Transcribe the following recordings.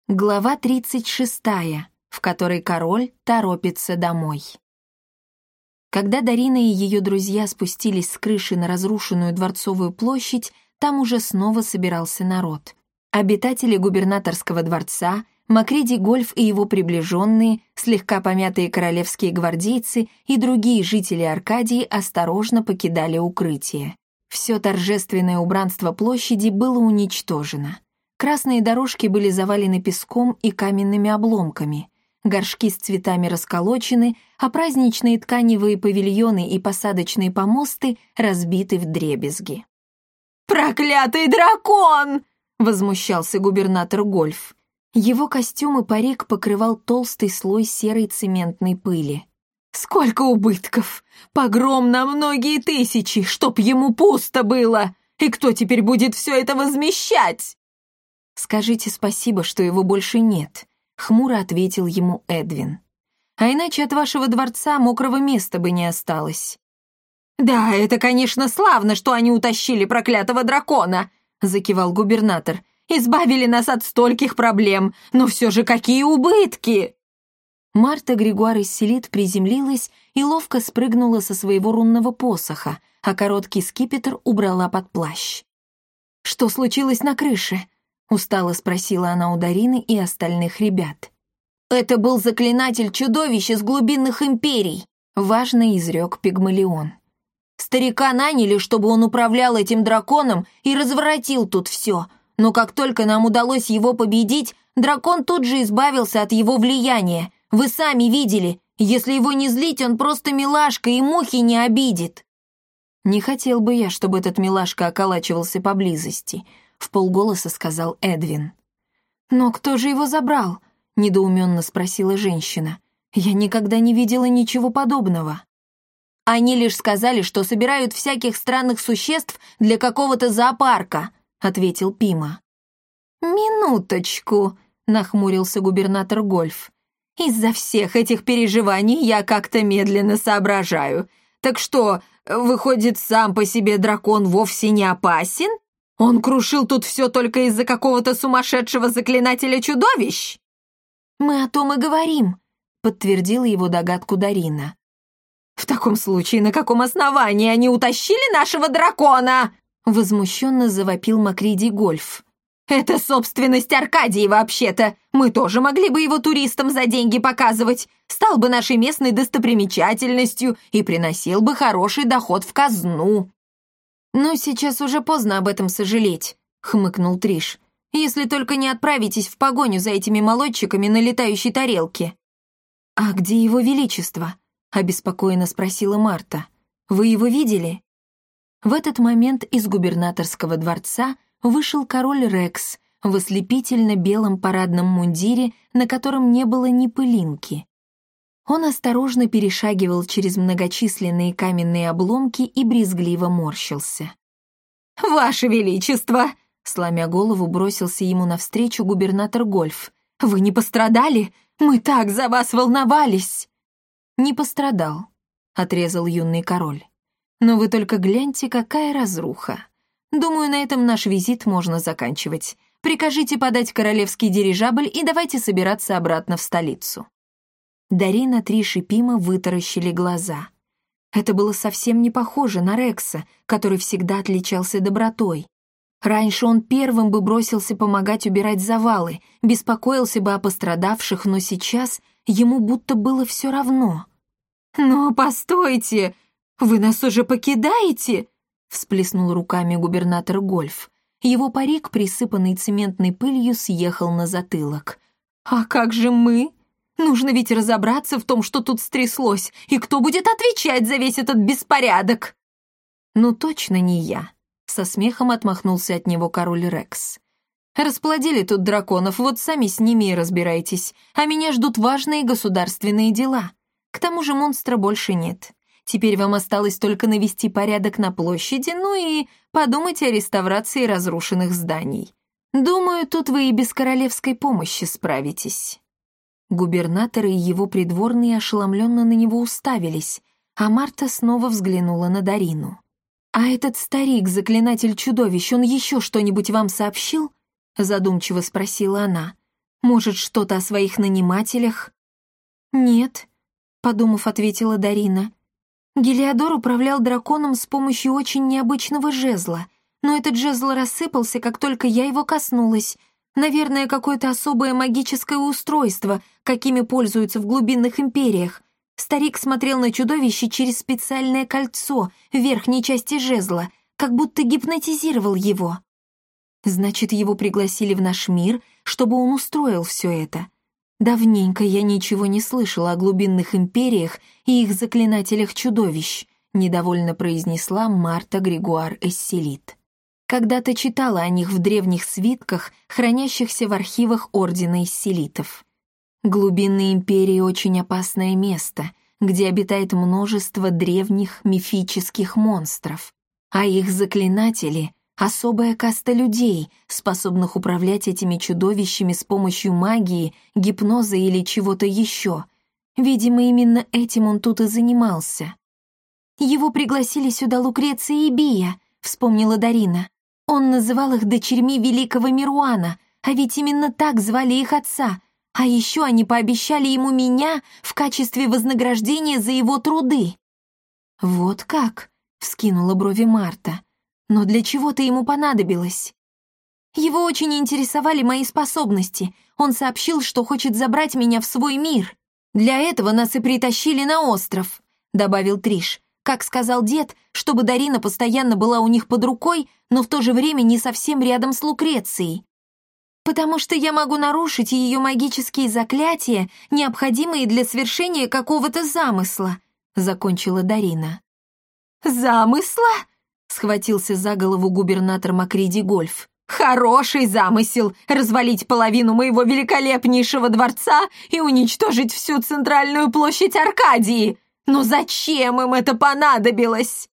Глава 36, в которой король торопится домой. Когда Дарина и ее друзья спустились с крыши на разрушенную Дворцовую площадь, там уже снова собирался народ. Обитатели губернаторского дворца, Макриди Гольф и его приближенные, слегка помятые королевские гвардейцы и другие жители Аркадии осторожно покидали укрытие. Все торжественное убранство площади было уничтожено. Красные дорожки были завалены песком и каменными обломками, горшки с цветами расколочены, а праздничные тканевые павильоны и посадочные помосты разбиты вдребезги. «Проклятый дракон!» — возмущался губернатор Гольф. Его костюм и парик покрывал толстый слой серой цементной пыли. «Сколько убытков! Погром на многие тысячи, чтоб ему пусто было! И кто теперь будет все это возмещать?» «Скажите спасибо, что его больше нет», — хмуро ответил ему Эдвин. «А иначе от вашего дворца мокрого места бы не осталось». «Да, это, конечно, славно, что они утащили проклятого дракона», — закивал губернатор. «Избавили нас от стольких проблем, но все же какие убытки!» Марта Григуар из Селит приземлилась и ловко спрыгнула со своего рунного посоха, а короткий скипетр убрала под плащ. «Что случилось на крыше?» — устало спросила она у Дарины и остальных ребят. «Это был заклинатель-чудовищ из глубинных империй», — важно изрек Пигмалион. «Старика наняли, чтобы он управлял этим драконом и разворотил тут все, но как только нам удалось его победить, дракон тут же избавился от его влияния. Вы сами видели, если его не злить, он просто милашка и мухи не обидит». «Не хотел бы я, чтобы этот милашка околачивался поблизости», — вполголоса сказал Эдвин. «Но кто же его забрал?» — недоуменно спросила женщина. «Я никогда не видела ничего подобного». «Они лишь сказали, что собирают всяких странных существ для какого-то зоопарка», — ответил Пима. «Минуточку», — нахмурился губернатор Гольф. «Из-за всех этих переживаний я как-то медленно соображаю. Так что, выходит, сам по себе дракон вовсе не опасен? Он крушил тут все только из-за какого-то сумасшедшего заклинателя чудовищ?» «Мы о том и говорим», — подтвердила его догадку Дарина. «В таком случае, на каком основании они утащили нашего дракона?» — возмущенно завопил Макриди Гольф. «Это собственность Аркадии вообще-то. Мы тоже могли бы его туристам за деньги показывать. Стал бы нашей местной достопримечательностью и приносил бы хороший доход в казну». «Ну, сейчас уже поздно об этом сожалеть», — хмыкнул Триш. «Если только не отправитесь в погоню за этими молодчиками на летающей тарелке». «А где его величество?» — обеспокоенно спросила Марта. «Вы его видели?» В этот момент из губернаторского дворца вышел король Рекс в ослепительно-белом парадном мундире, на котором не было ни пылинки. Он осторожно перешагивал через многочисленные каменные обломки и брезгливо морщился. «Ваше Величество!» — сломя голову, бросился ему навстречу губернатор Гольф. «Вы не пострадали? Мы так за вас волновались!» «Не пострадал», — отрезал юный король. «Но вы только гляньте, какая разруха. Думаю, на этом наш визит можно заканчивать. Прикажите подать королевский дирижабль и давайте собираться обратно в столицу». Дарина, Триш и Пима вытаращили глаза. Это было совсем не похоже на Рекса, который всегда отличался добротой. Раньше он первым бы бросился помогать убирать завалы, беспокоился бы о пострадавших, но сейчас ему будто было все равно. «Но постойте, вы нас уже покидаете?» — всплеснул руками губернатор Гольф. Его парик, присыпанный цементной пылью, съехал на затылок. «А как же мы? Нужно ведь разобраться в том, что тут стряслось, и кто будет отвечать за весь этот беспорядок?» «Ну точно не я», — со смехом отмахнулся от него король Рекс. «Расплодили тут драконов, вот сами с ними и разбирайтесь, а меня ждут важные государственные дела. К тому же монстра больше нет. Теперь вам осталось только навести порядок на площади, ну и подумать о реставрации разрушенных зданий. Думаю, тут вы и без королевской помощи справитесь». Губернатор и его придворные ошеломленно на него уставились, а Марта снова взглянула на Дарину. «А этот старик, заклинатель чудовищ, он еще что-нибудь вам сообщил?» Задумчиво спросила она. Может, что-то о своих нанимателях?» «Нет», — подумав, ответила Дарина. «Гелиодор управлял драконом с помощью очень необычного жезла, но этот жезл рассыпался, как только я его коснулась. Наверное, какое-то особое магическое устройство, какими пользуются в глубинных империях. Старик смотрел на чудовище через специальное кольцо в верхней части жезла, как будто гипнотизировал его. Значит, его пригласили в наш мир, чтобы он устроил все это. Давненько я ничего не слышала о глубинных империях и их заклинателях чудовищ», недовольно произнесла Марта Григуар Эсселит. Когда-то читала о них в древних свитках, хранящихся в архивах Ордена Эсселитов. Глубинные империи — очень опасное место, где обитает множество древних мифических монстров, а их заклинатели — особая каста людей, способных управлять этими чудовищами с помощью магии, гипноза или чего-то еще. Видимо, именно этим он тут и занимался. «Его пригласили сюда Лукреция и Бия», — вспомнила Дарина. «Он называл их дочерьми великого Мируана, а ведь именно так звали их отца. А еще они пообещали ему меня в качестве вознаграждения за его труды». «Вот как?» — вскинула брови Марта. «Но для чего-то ему понадобилось?» «Его очень интересовали мои способности. Он сообщил, что хочет забрать меня в свой мир. Для этого нас и притащили на остров», — добавил Триш. «Как сказал дед, чтобы Дарина постоянно была у них под рукой, но в то же время не совсем рядом с Лукрецией. Потому что я могу нарушить ее магические заклятия, необходимые для свершения какого-то замысла», — закончила Дарина. «Замысла?» — схватился за голову губернатор Макриди Гольф. «Хороший замысел — развалить половину моего великолепнейшего дворца и уничтожить всю центральную площадь Аркадии! Но зачем им это понадобилось?»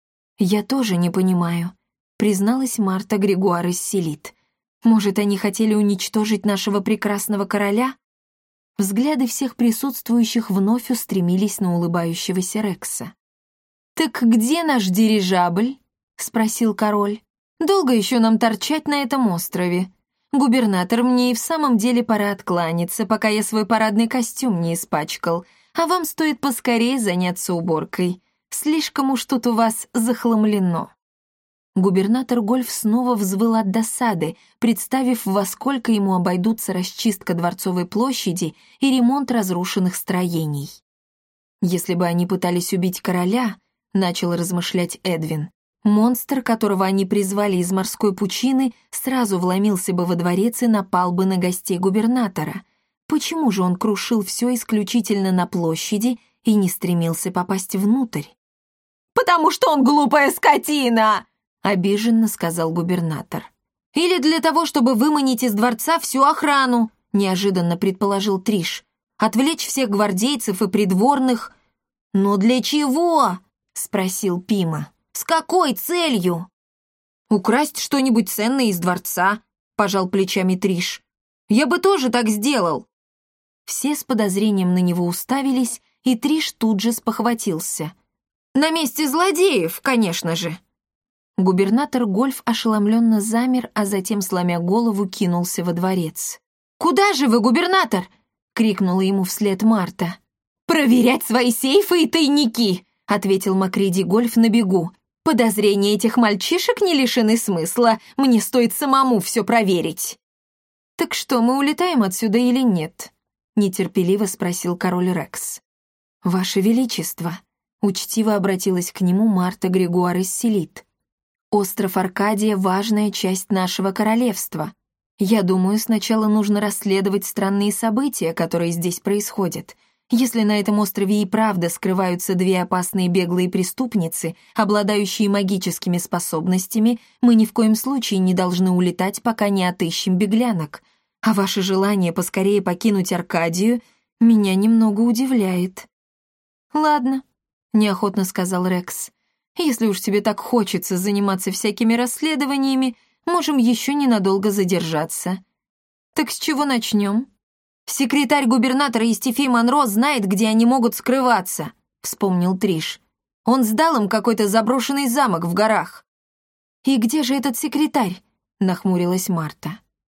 «Я тоже не понимаю», — призналась Марта Григуар Эсселит. «Может, они хотели уничтожить нашего прекрасного короля?» Взгляды всех присутствующих вновь устремились на улыбающегося Рекса. «Так где наш дирижабль?» — спросил король. «Долго еще нам торчать на этом острове? Губернатор, мне и в самом деле пора откланяться, пока я свой парадный костюм не испачкал, а вам стоит поскорее заняться уборкой. Слишком уж тут у вас захламлено». Губернатор Гольф снова взвыл от досады, представив, во сколько ему обойдутся расчистка Дворцовой площади и ремонт разрушенных строений. «Если бы они пытались убить короля», — начал размышлять Эдвин, «монстр, которого они призвали из морской пучины, сразу вломился бы во дворец и напал бы на гостей губернатора. Почему же он крушил все исключительно на площади и не стремился попасть внутрь?» «Потому что он глупая скотина!» — обиженно сказал губернатор. «Или для того, чтобы выманить из дворца всю охрану», — неожиданно предположил Триш. «Отвлечь всех гвардейцев и придворных». «Но для чего?» — спросил Пима. «С какой целью?» «Украсть что-нибудь ценное из дворца», — пожал плечами Триш. «Я бы тоже так сделал». Все с подозрением на него уставились, и Триш тут же спохватился. «На месте злодеев, конечно же». Губернатор Гольф ошеломленно замер, а затем, сломя голову, кинулся во дворец. «Куда же вы, губернатор?» — крикнула ему вслед Марта. «Проверять свои сейфы и тайники!» — ответил Макриди Гольф на бегу. «Подозрения этих мальчишек не лишены смысла, мне стоит самому все проверить». «Так что, мы улетаем отсюда или нет?» — нетерпеливо спросил король Рекс. «Ваше Величество», — учтиво обратилась к нему Марта Григуар Эсселит. «Остров Аркадия — важная часть нашего королевства. Я думаю, сначала нужно расследовать странные события, которые здесь происходят. Если на этом острове и правда скрываются две опасные беглые преступницы, обладающие магическими способностями, мы ни в коем случае не должны улетать, пока не отыщем беглянок. А ваше желание поскорее покинуть Аркадию меня немного удивляет». «Ладно», — неохотно сказал Рекс. «Если уж тебе так хочется заниматься всякими расследованиями, можем еще ненадолго задержаться. Так с чего начнем?» «Секретарь губернатора Истефей Монро знает, где они могут скрываться», — вспомнил Триш. «Он сдал им какой-то заброшенный замок в горах». «И где же этот секретарь?» — нахмурилась Марта.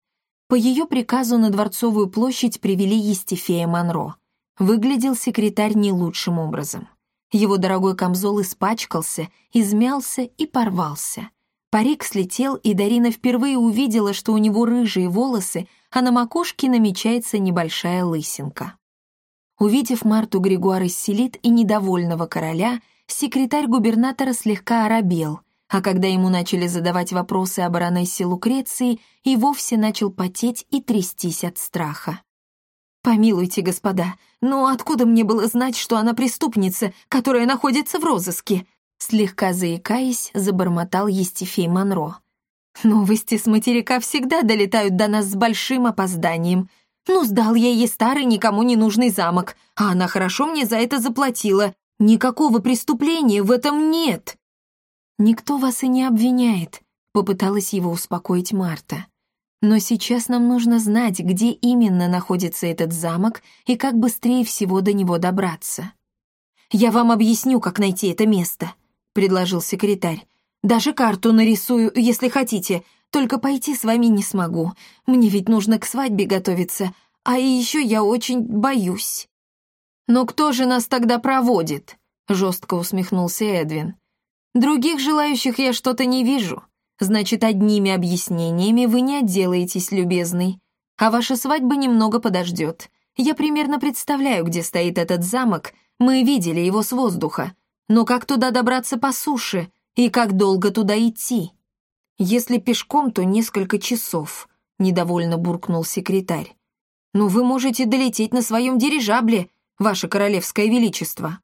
По ее приказу на Дворцовую площадь привели Евстифея Монро. Выглядел секретарь не лучшим образом. Его дорогой камзол испачкался, измялся и порвался. Парик слетел, и Дарина впервые увидела, что у него рыжие волосы, а на макушке намечается небольшая лысинка. Увидев Марту Григуар-Исселит и недовольного короля, секретарь губернатора слегка оробел, а когда ему начали задавать вопросы о баронессе Лукреции, и вовсе начал потеть и трястись от страха. «Помилуйте, господа, но откуда мне было знать, что она преступница, которая находится в розыске?» Слегка заикаясь, забормотал Евстифей Монро. «Новости с материка всегда долетают до нас с большим опозданием. Ну, сдал я ей старый, никому не нужный замок, а она хорошо мне за это заплатила. Никакого преступления в этом нет». «Никто вас и не обвиняет», — попыталась его успокоить Марта. «Но сейчас нам нужно знать, где именно находится этот замок и как быстрее всего до него добраться». «Я вам объясню, как найти это место», — предложил секретарь. «Даже карту нарисую, если хотите, только пойти с вами не смогу. Мне ведь нужно к свадьбе готовиться, а еще я очень боюсь». «Но кто же нас тогда проводит?» — жестко усмехнулся Эдвин. «Других желающих я что-то не вижу. Значит, одними объяснениями вы не отделаетесь, любезный. А ваша свадьба немного подождет. Я примерно представляю, где стоит этот замок, мы видели его с воздуха. Но как туда добраться по суше и как долго туда идти?» «Если пешком, то несколько часов», — недовольно буркнул секретарь. «Но вы можете долететь на своем дирижабле, ваше королевское величество».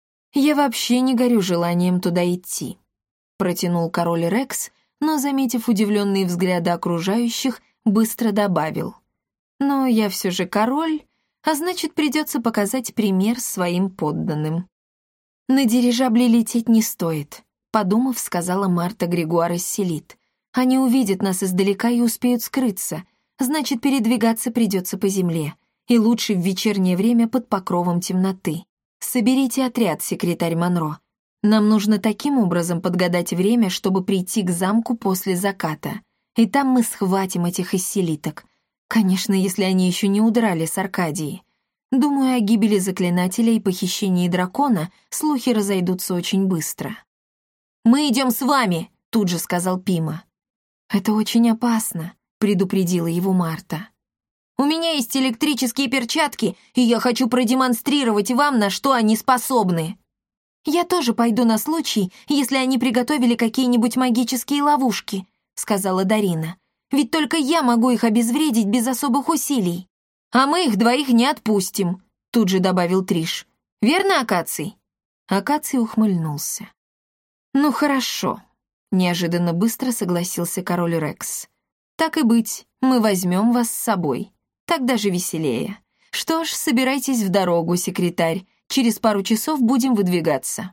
«Я вообще не горю желанием туда идти», — протянул король Рекс, но, заметив удивленные взгляды окружающих, быстро добавил. «Но я все же король, а значит, придется показать пример своим подданным». «На дирижабле лететь не стоит», — подумав, сказала Марта Григуар-Исселит. «Они увидят нас издалека и успеют скрыться, значит, передвигаться придется по земле, и лучше в вечернее время под покровом темноты. Соберите отряд, секретарь Монро. Нам нужно таким образом подгадать время, чтобы прийти к замку после заката. И там мы схватим этих исселиток. Конечно, если они еще не удрали с Аркадии. Думаю, о гибели заклинателя и похищении дракона слухи разойдутся очень быстро». «Мы идем с вами», — тут же сказал Пима. «Это очень опасно», — предупредила его Марта. «У меня есть электрические перчатки, и я хочу продемонстрировать вам, на что они способны». «Я тоже пойду на случай, если они приготовили какие-нибудь магические ловушки», — сказала Дарина. «Ведь только я могу их обезвредить без особых усилий». «А мы их двоих не отпустим», — тут же добавил Триш. «Верно, Акаций?» Акаций ухмыльнулся. «Ну хорошо», — неожиданно быстро согласился король Рекс. «Так и быть, мы возьмем вас с собой. Так даже веселее. Что ж, собирайтесь в дорогу, секретарь. Через пару часов будем выдвигаться».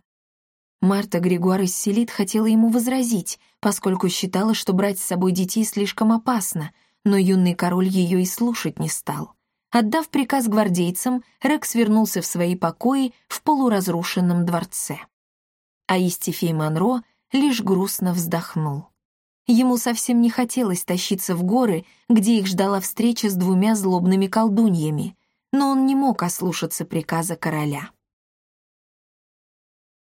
Марта Григуар-Исселит хотела ему возразить, поскольку считала, что брать с собой детей слишком опасно, но юный король ее и слушать не стал. Отдав приказ гвардейцам, Рекс вернулся в свои покои в полуразрушенном дворце. А Евстифей Монро лишь грустно вздохнул. Ему совсем не хотелось тащиться в горы, где их ждала встреча с двумя злобными колдуньями, но он не мог ослушаться приказа короля.